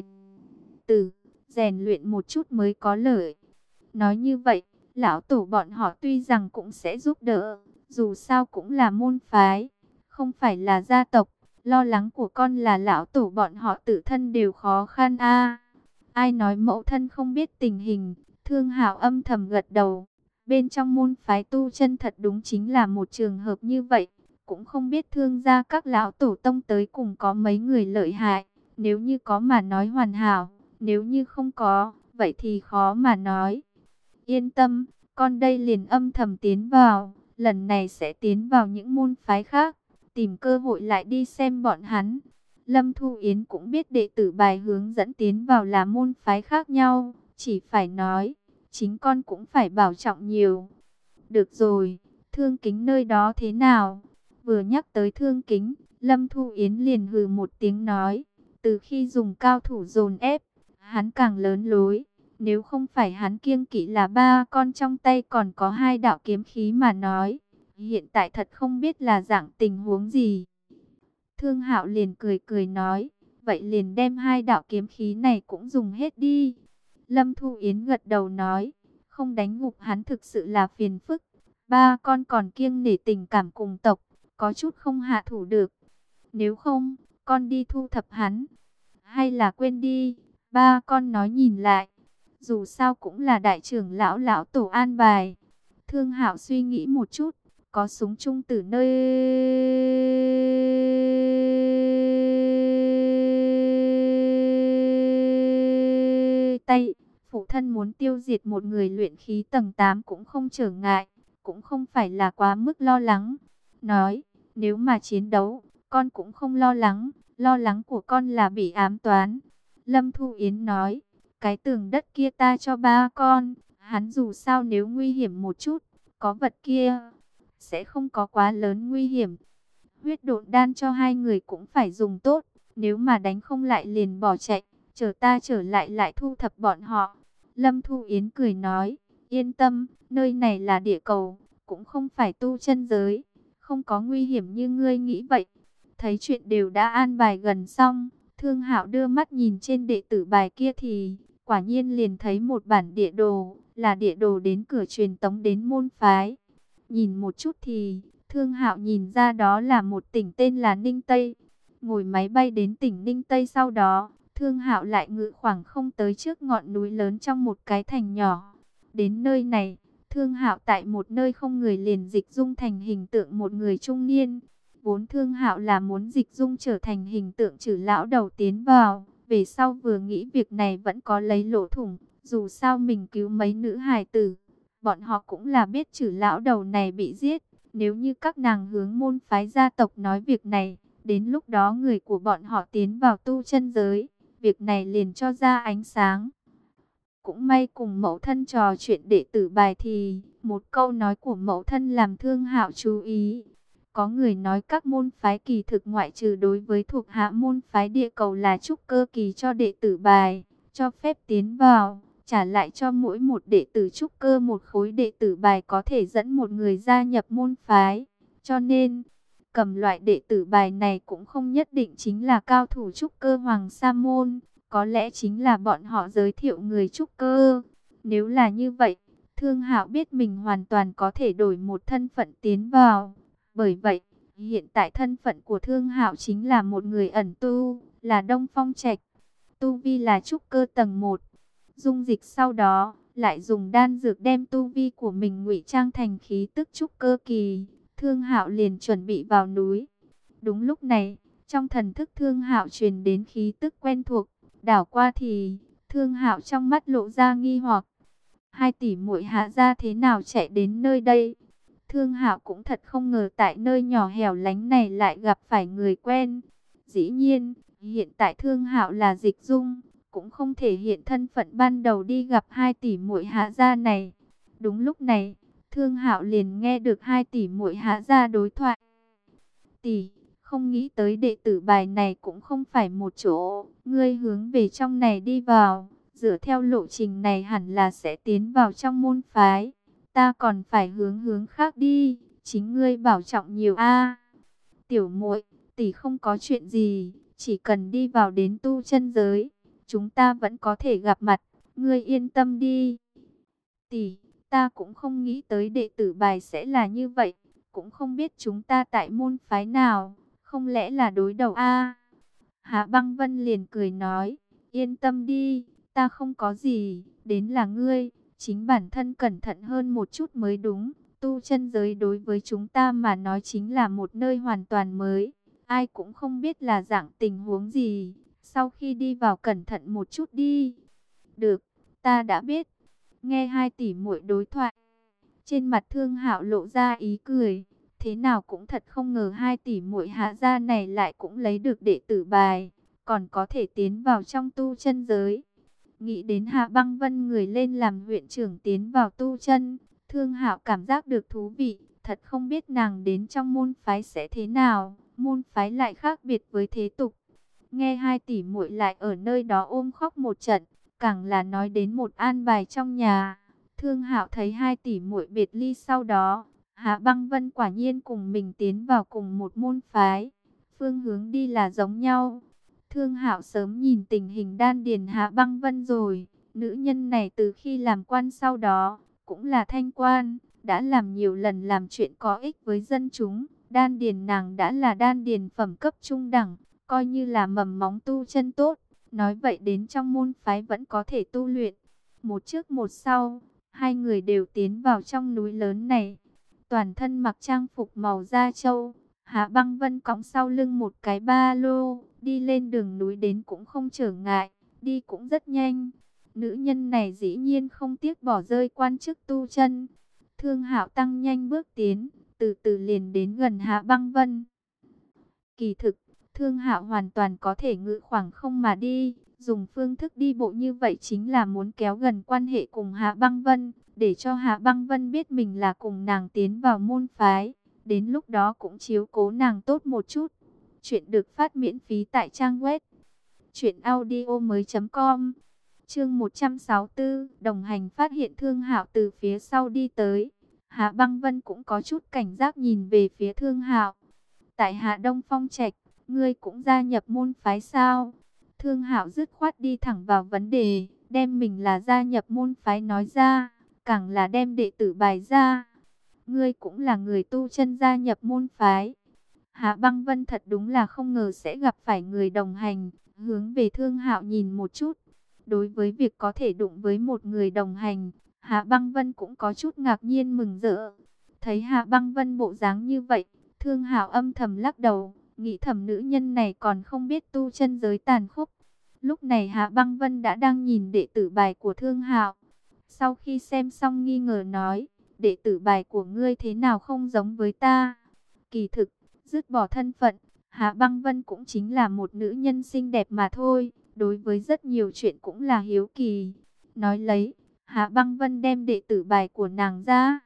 tử, rèn luyện một chút mới có lợi. Nói như vậy, lão tổ bọn họ tuy rằng cũng sẽ giúp đỡ, dù sao cũng là môn phái, không phải là gia tộc. Lo lắng của con là lão tổ bọn họ tự thân đều khó khăn a. Ai nói mẫu thân không biết tình hình? Thương Hạo âm thầm gật đầu. Bên trong môn phái tu chân thật đúng chính là một trường hợp như vậy. Cũng không biết Thương gia các lão tổ tông tới cùng có mấy người lợi hại. Nếu như có mà nói hoàn hảo, nếu như không có, vậy thì khó mà nói. Yên tâm, con đây liền âm thầm tiến vào, lần này sẽ tiến vào những môn phái khác, tìm cơ hội lại đi xem bọn hắn. Lâm Thu Yến cũng biết đệ tử bài hướng dẫn tiến vào là môn phái khác nhau, chỉ phải nói, chính con cũng phải bảo trọng nhiều. Được rồi, Thương Kính nơi đó thế nào? Vừa nhắc tới Thương Kính, Lâm Thu Yến liền hừ một tiếng nói, từ khi dùng cao thủ dồn ép, hắn càng lớn lối. Nếu không phải hắn kiêng kỵ là ba con trong tay còn có hai đạo kiếm khí mà nói, hiện tại thật không biết là dạng tình huống gì. Thương Hạo liền cười cười nói, vậy liền đem hai đạo kiếm khí này cũng dùng hết đi. Lâm Thu Yến gật đầu nói, không đánh gục hắn thực sự là phiền phức. Ba con còn kiêng nể tình cảm cùng tộc, có chút không hạ thủ được. Nếu không, con đi thu thập hắn. Hay là quên đi, ba con nói nhìn lại. Dù sao cũng là đại trưởng lão tổ an bài. Thương Hạo suy nghĩ một chút, có súng trung từ nơi tay, phụ thân muốn tiêu diệt một người luyện khí tầng 8 cũng không trở ngại, cũng không phải là quá mức lo lắng. Nói, nếu mà chiến đấu, con cũng không lo lắng của con là bị ám toán. Lâm Thu Yến nói, cái tường đất kia ta cho ba con, hắn dù sao nếu nguy hiểm một chút, có vật kia, sẽ không có quá lớn nguy hiểm. Huyết độn đan cho hai người cũng phải dùng tốt, nếu mà đánh không lại liền bỏ chạy, chờ ta trở lại lại thu thập bọn họ. Lâm Thu Yến cười nói, yên tâm, nơi này là địa cầu, cũng không phải tu chân giới, không có nguy hiểm như ngươi nghĩ vậy. Thấy chuyện đều đã an bài gần xong, Thương Hạo đưa mắt nhìn trên đệ tử bài kia thì quả nhiên liền thấy một bản địa đồ, là địa đồ đến cửa truyền tống đến môn phái. Nhìn một chút thì Thương Hạo nhìn ra đó là một tỉnh tên là Ninh Tây. Ngồi máy bay đến tỉnh Ninh Tây, sau đó Thương Hạo lại ngự khoảng không tới trước ngọn núi lớn trong một cái thành nhỏ. Đến nơi này, Thương Hạo tại một nơi không người liền dịch dung thành hình tượng một người trung niên. Vốn Thương Hạo là muốn dịch dung trở thành hình tượng Trử lão đầu tiến vào, về sau vừa nghĩ việc này vẫn có lấy lỗ thủng, dù sao mình cứu mấy nữ hài tử, bọn họ cũng là biết Trử lão đầu này bị giết. Nếu như các nàng hướng môn phái gia tộc nói việc này, đến lúc đó người của bọn họ tiến vào tu chân giới, việc này liền cho ra ánh sáng. Cũng may cùng mẫu thân trò chuyện đệ tử bài thì Một câu nói của mẫu thân làm Thương Hạo chú ý. Có người nói các môn phái kỳ thực ngoại trừ đối với thuộc hạ môn phái địa cầu là trúc cơ kỳ cho đệ tử bài, cho phép tiến vào, trả lại cho mỗi một đệ tử trúc cơ một khối đệ tử bài có thể dẫn một người gia nhập môn phái. Cho nên, cầm loại đệ tử bài này cũng không nhất định chính là cao thủ trúc cơ Hoàng Sa Môn, có lẽ chính là bọn họ giới thiệu người trúc cơ. Nếu là như vậy, Thương Hạo biết mình hoàn toàn có thể đổi một thân phận tiến vào. Bởi vậy, hiện tại thân phận của Thương Hạo chính là một người ẩn tu, là Đông Phong Trạch. Tu vi là trúc cơ tầng 1. Dung dịch sau đó, lại dùng đan dược đem tu vi của mình ngụy trang thành khí tức trúc cơ kỳ. Thương Hạo liền chuẩn bị vào núi. Đúng lúc này, trong thần thức Thương Hạo truyền đến khí tức quen thuộc, đảo qua thì Thương Hạo trong mắt lộ ra nghi hoặc. 2 tỷ muội Hạ gia thế nào chạy đến nơi đây? Thương Hạo cũng thật không ngờ tại nơi nhỏ hẻo lánh này lại gặp phải người quen. Dĩ nhiên, hiện tại Thương Hạo là Dịch Dung, cũng không thể hiện thân phận ban đầu đi gặp 2 tỷ muội Hạ gia này. Đúng lúc này, Thương Hạo liền nghe được 2 tỷ muội Hạ gia đối thoại. Tỷ, không nghĩ tới đệ tử bài này cũng không phải một chỗ, ngươi hướng về trong này đi vào, dựa theo lộ trình này hẳn là sẽ tiến vào trong môn phái. Ta còn phải hướng khác đi, chính ngươi bảo trọng nhiều a. Tiểu muội, tỷ không có chuyện gì, chỉ cần đi vào đến tu chân giới, chúng ta vẫn có thể gặp mặt, ngươi yên tâm đi. Tỷ, ta cũng không nghĩ tới đệ tử bài sẽ là như vậy, cũng không biết chúng ta tại môn phái nào, không lẽ là đối đầu a? Hạ Băng Vân liền cười nói, yên tâm đi, ta không có gì, đến là ngươi, chính bản thân cẩn thận hơn một chút mới đúng. Tu chân giới đối với chúng ta mà nói chính là một nơi hoàn toàn mới, ai cũng không biết là dạng tình huống gì, sau khi đi vào cẩn thận một chút đi. Được, ta đã biết. Nghe 2 tỷ muội đối thoại, trên mặt Thương Hạo lộ ra ý cười. Thế nào cũng thật không ngờ 2 tỷ muội Hạ gia này lại cũng lấy được đệ tử bài, còn có thể tiến vào trong tu chân giới. Nghĩ đến Hạ Băng Vân người lên làm huyện trưởng tiến vào tu chân, Thương Hạo cảm giác được thú vị, thật không biết nàng đến trong môn phái sẽ thế nào, môn phái lại khác biệt với thế tục. Nghe 2 tỷ muội lại ở nơi đó ôm khóc một trận, càng là nói đến một an bài trong nhà. Thương Hạo thấy 2 tỷ muội biệt ly sau đó, Hạ Băng Vân quả nhiên cùng mình tiến vào cùng một môn phái, phương hướng đi là giống nhau. Thương Hạo sớm nhìn tình hình đan điền Hạ Băng Vân rồi, nữ nhân này từ khi làm quan sau đó, cũng là thanh quan, đã làm nhiều lần làm chuyện có ích với dân chúng. Đan điền nàng đã là đan điền phẩm cấp trung đẳng, coi như là mầm móng tu chân tốt, nói vậy đến trong môn phái vẫn có thể tu luyện. Một trước một sau, hai người đều tiến vào trong núi lớn này, toàn thân mặc trang phục màu da trâu. Hạ Băng Vân cõng sau lưng một cái ba lô, đi lên đường núi đến cũng không trở ngại, đi cũng rất nhanh. Nữ nhân này dĩ nhiên không tiếc bỏ rơi quan chức tu chân. Thương Hạo tăng nhanh bước tiến, từ từ liền đến gần Hạ Băng Vân. Kỳ thực, Thương Hạo hoàn toàn có thể ngự khoảng không mà đi, dùng phương thức đi bộ như vậy chính là muốn kéo gần quan hệ cùng Hạ Băng Vân, để cho Hạ Băng Vân biết mình là cùng nàng tiến vào môn phái, đến lúc đó cũng chiếu cố nàng tốt một chút. Chuyện được phát miễn phí tại trang web truyệnaudiomoi.com. Chương 164, đồng hành phát hiện Thương Hạo từ phía sau đi tới. Hạ Băng Vân cũng có chút cảnh giác nhìn về phía Thương Hạo. Tại Hạ Đông Phong Trạch, ngươi cũng gia nhập môn phái sao? Thương Hạo dứt khoát đi thẳng vào vấn đề, đem mình là gia nhập môn phái nói ra, càng là đem đệ tử bài ra. Ngươi cũng là người tu chân gia nhập môn phái. Hạ Băng Vân thật đúng là không ngờ sẽ gặp phải người đồng hành, hướng về Thương Hạo nhìn một chút. Đối với việc có thể đụng với một người đồng hành, Hạ Băng Vân cũng có chút ngạc nhiên mừng rỡ. Thấy Hạ Băng Vân bộ dáng như vậy, Thương Hạo âm thầm lắc đầu, nghĩ thầm nữ nhân này còn không biết tu chân giới tàn khốc. Lúc này Hạ Băng Vân đã đang nhìn đệ tử bài của Thương Hạo. Sau khi xem xong nghi ngờ nói, đệ tử bài của ngươi thế nào không giống với ta? Kỳ thực, dứt bỏ thân phận, Hạ Băng Vân cũng chính là một nữ nhân xinh đẹp mà thôi, đối với rất nhiều chuyện cũng là hiếu kỳ. Nói lấy, Hạ Băng Vân đem đệ tử bài của nàng ra.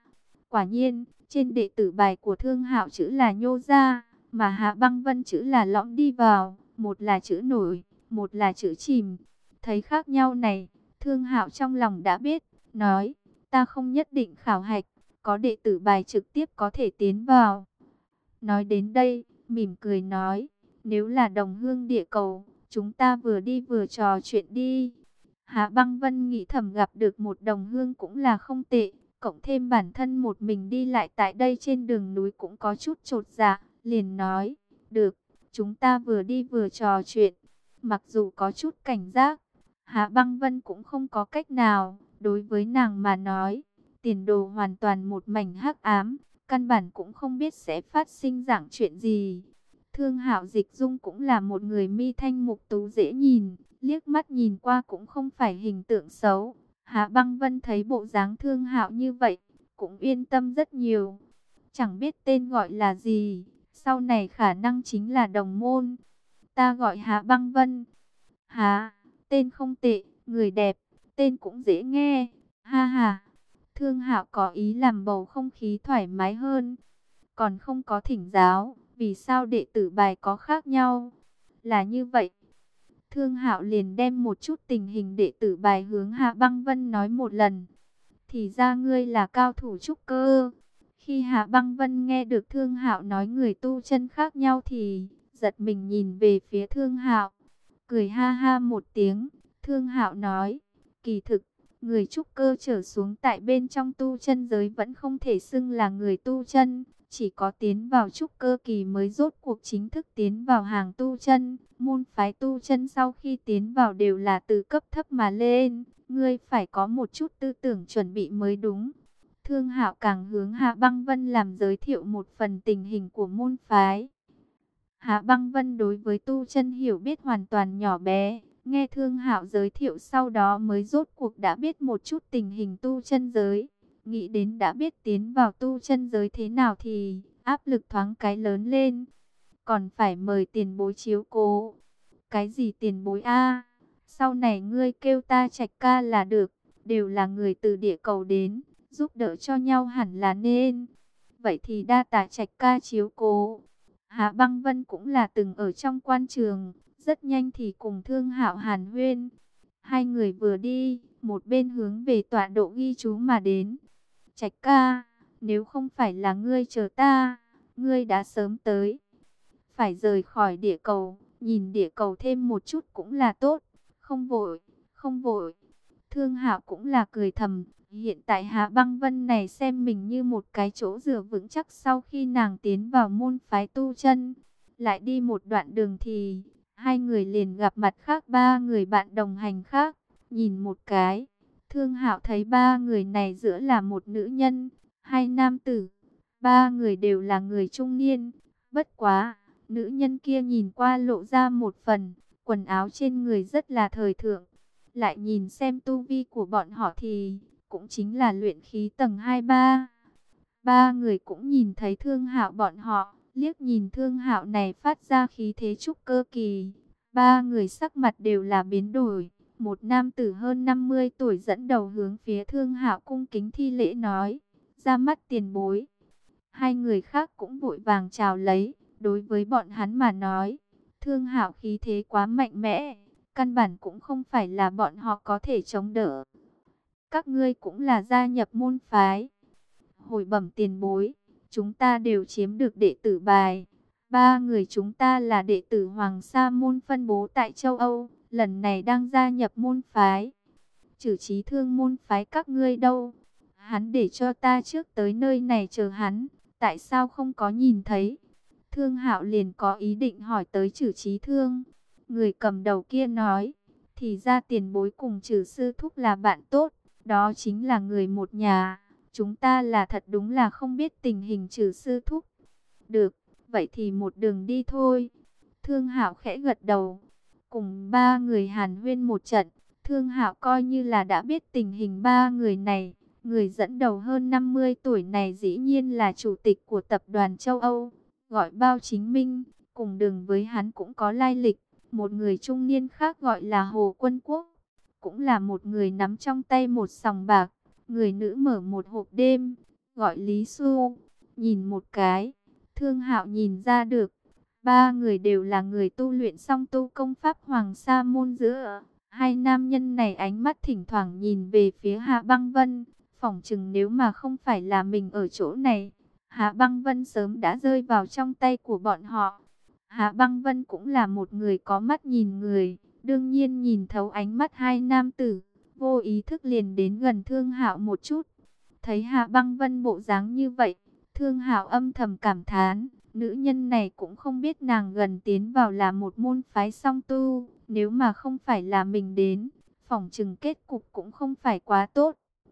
Quả nhiên, trên đệ tử bài của Thương Hạo chữ là nhô ra, mà Hạ Băng Vân chữ là lõm đi vào, một là chữ nổi, một là chữ chìm. Thấy khác nhau này, Thương Hạo trong lòng đã biết, nói, ta không nhất định khảo hạch, có đệ tử bài trực tiếp có thể tiến vào. Nói đến đây, mỉm cười nói, nếu là đồng hương địa cầu, chúng ta vừa đi vừa trò chuyện đi. Hạ Băng Vân nghĩ thầm gặp được một đồng hương cũng là không tệ, cộng thêm bản thân một mình đi lại tại đây trên đường núi cũng có chút chột dạ, liền nói, được, chúng ta vừa đi vừa trò chuyện. Mặc dù có chút cảnh giác, Hạ Băng Vân cũng không có cách nào, đối với nàng mà nói, tiền đồ hoàn toàn một mảnh hắc ám, căn bản cũng không biết sẽ phát sinh dạng chuyện gì. Thương Hạo Dịch Dung cũng là một người mi thanh mục tú dễ nhìn, liếc mắt nhìn qua cũng không phải hình tượng xấu. Hạ Băng Vân thấy bộ dáng Thương Hạo như vậy, cũng yên tâm rất nhiều. Chẳng biết tên gọi là gì, sau này khả năng chính là đồng môn. Ta gọi Hạ Băng Vân. Hạ, tên không tệ, người đẹp, tên cũng dễ nghe. Ha ha. Thương Hạo có ý làm bầu không khí thoải mái hơn. Còn không có thỉnh giáo, vì sao đệ tử bài có khác nhau? Là như vậy. Thương Hạo liền đem một chút tình hình đệ tử bài hướng Hạ Băng Vân nói một lần. Thì ra ngươi là cao thủ trúc cơ. Khi Hạ Băng Vân nghe được Thương Hạo nói người tu chân khác nhau thì giật mình nhìn về phía Thương Hạo, cười ha ha một tiếng. Thương Hạo nói, kỳ thực, người trúc cơ trở xuống tại bên trong tu chân giới vẫn không thể xưng là người tu chân. Chỉ có tiến vào trúc cơ kỳ mới rốt cuộc chính thức tiến vào hàng tu chân. Môn phái tu chân sau khi tiến vào đều là từ cấp thấp mà lên. Ngươi phải có một chút tư tưởng chuẩn bị mới đúng. Thương Hạo càng hướng Hạ Băng Vân làm giới thiệu một phần tình hình của môn phái. Hạ Băng Vân đối với tu chân hiểu biết hoàn toàn nhỏ bé. Nghe Thương Hạo giới thiệu sau đó mới rốt cuộc đã biết một chút tình hình tu chân giới. Nghĩ đến đã biết tiến vào tu chân giới thế nào thì áp lực thoáng cái lớn lên. Còn phải mời tiền bối chiếu cố. Cái gì tiền bối a? Sau này ngươi kêu ta Trạch ca là được. Đều là người từ địa cầu đến, giúp đỡ cho nhau hẳn là nên. Vậy thì đa tạ Trạch ca chiếu cố. Hạ Băng Vân cũng là từng ở trong quan trường, rất nhanh thì cùng Thương Hạo hàn huyên. Hai người vừa đi, một bên hướng về tọa độ ghi chú mà đến. Trạch ca, nếu không phải là ngươi chờ ta, ngươi đã sớm tới. Phải rời khỏi địa cầu, nhìn địa cầu thêm một chút cũng là tốt. Không vội, không vội. Thương Hạo cũng là cười thầm. Hiện tại Hạ Băng Vân này xem mình như một cái chỗ dựa vững chắc sau khi nàng tiến vào môn phái tu chân. Lại đi một đoạn đường thì hai người liền gặp mặt khác ba người bạn đồng hành khác. Nhìn một cái, Thương Hạo thấy ba người này giữa là một nữ nhân, hai nam tử. Ba người đều là người trung niên. Bất quá, nữ nhân kia nhìn qua lộ ra một phần, quần áo trên người rất là thời thượng. Lại nhìn xem tu vi của bọn họ thì cũng chính là luyện khí tầng 2-3. Ba người cũng nhìn thấy Thương Hạo bọn họ, liếc nhìn Thương Hạo này phát ra khí thế trúc cơ kỳ. Ba người sắc mặt đều là biến đổi. Một nam tử hơn 50 tuổi dẫn đầu hướng phía Thương Hạo cung kính thi lễ nói, ra mắt tiền bối. Hai người khác cũng vội vàng chào lấy, đối với bọn hắn mà nói, Thương Hạo khí thế quá mạnh mẽ, căn bản cũng không phải là bọn họ có thể chống đỡ. Các ngươi cũng là gia nhập môn phái. Hồi bẩm tiền bối, chúng ta đều chiếm được đệ tử bài. Ba người chúng ta là đệ tử Hoàng Sa môn phân bố tại châu Âu, lần này đang gia nhập môn phái. Chử Chí Thương môn phái các ngươi đâu? Hắn để cho ta trước tới nơi này chờ hắn, tại sao không có nhìn thấy? Thương Hạo liền có ý định hỏi tới Chử Chí Thương. Người cầm đầu kia nói, thì ra tiền bối cùng Chử sư thúc là bạn tốt, đó chính là người một nhà. Chúng ta là thật đúng là không biết tình hình Chử sư thúc. Được, vậy thì một đường đi thôi. Thương Hạo khẽ gật đầu, cùng ba người hàn huyên một trận. Thương Hạo coi như là đã biết tình hình ba người này. Người dẫn đầu hơn 50 tuổi này dĩ nhiên là chủ tịch của tập đoàn châu Âu, gọi Bao Chính Minh, cùng đường với hắn cũng có lai lịch. Một người trung niên khác gọi là Hồ Quân Quốc, cũng là một người nắm trong tay một sòng bạc. Người nữ mở một hộp đêm, gọi Lý Xu. Nhìn một cái, Thương Hạo nhìn ra được, ba người đều là người tu luyện song tu công pháp Hoàng Sa môn. Giữa hai nam nhân này ánh mắt thỉnh thoảng nhìn về phía Hạ Băng Vân, phỏng chừng nếu mà không phải là mình ở chỗ này, Hạ Băng Vân sớm đã rơi vào trong tay của bọn họ. Hạ Băng Vân cũng là một người có mắt nhìn người, đương nhiên nhìn thấu ánh mắt hai nam tử, vô ý thức liền đến gần Thương Hạo một chút. Thấy Hạ Băng Vân bộ dáng như vậy, Thương Hạo âm thầm cảm thán, nữ nhân này cũng không biết nàng gần tiến vào là một môn phái song tu, nếu mà không phải là mình đến, phỏng chừng kết cục cũng không phải quá tốt.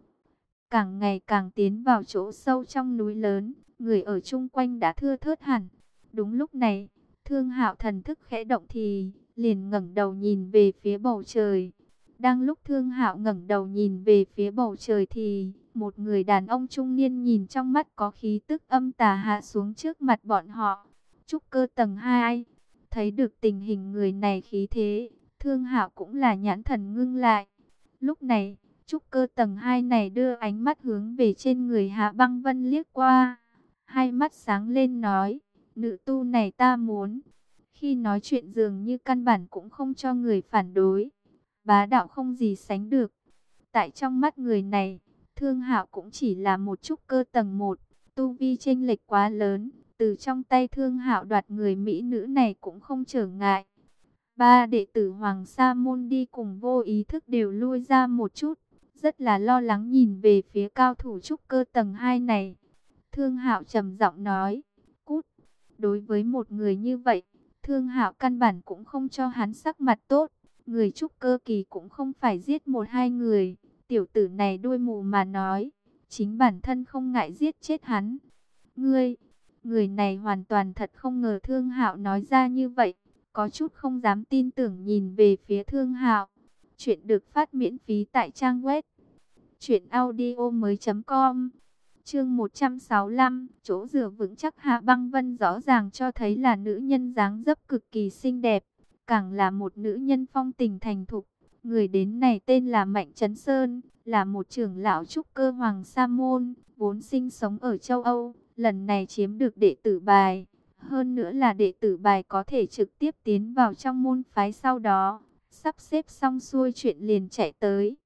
Càng ngày càng tiến vào chỗ sâu trong núi lớn, người ở chung quanh đã thưa thớt hẳn. Đúng lúc này, Thương Hạo thần thức khẽ động thì liền ngẩng đầu nhìn về phía bầu trời. Đang lúc Thương Hạo ngẩng đầu nhìn về phía bầu trời thì một người đàn ông trung niên nhìn trong mắt có khí tức âm tà hạ xuống trước mặt bọn họ. Trúc cơ tầng 2. Thấy được tình hình người này khí thế, Thương Hạo cũng là nhãn thần ngưng lại. Lúc này, trúc cơ tầng 2 này đưa ánh mắt hướng về trên người Hạ Băng Vân liếc qua. Hai mắt sáng lên nói, nữ tu này ta muốn. Khi nói chuyện dường như căn bản cũng không cho người phản đối. Bá đạo không gì sánh được. Tại trong mắt người này, Thương Hạo cũng chỉ là một trúc cơ tầng 1. Tu vi chênh lệch quá lớn. Từ trong tay Thương Hạo đoạt người mỹ nữ này cũng không trở ngại. Ba đệ tử Hoàng Sa môn đi cùng vô ý thức đều lui ra một chút, rất là lo lắng nhìn về phía cao thủ trúc cơ tầng 2 này. Thương Hạo trầm giọng nói, cút. Đối với một người như vậy, Thương Hạo căn bản cũng không cho hắn sắc mặt tốt. Người trúc cơ kỳ cũng không phải giết một hai người. Tiểu tử này đuôi mù mà nói, chính bản thân không ngại giết chết hắn. Người này hoàn toàn thật không ngờ Thương Hạo nói ra như vậy, có chút không dám tin tưởng nhìn về phía Thương Hạo. Chuyện được phát miễn phí tại trang web truyệnaudiomoi.com. Chương 165, chỗ dựa vững chắc. Hạ Băng Vân rõ ràng cho thấy là nữ nhân dáng dấp cực kỳ xinh đẹp, càng là một nữ nhân phong tình thành thục. Người đến này tên là Mạnh Chấn Sơn, là một trưởng lão trúc cơ Hoàng Sa môn, vốn sinh sống ở châu Âu, lần này chiếm được đệ tử bài. Hơn nữa là đệ tử bài có thể trực tiếp tiến vào trong môn phái sau đó. Sắp xếp xong xuôi chuyện liền chạy tới.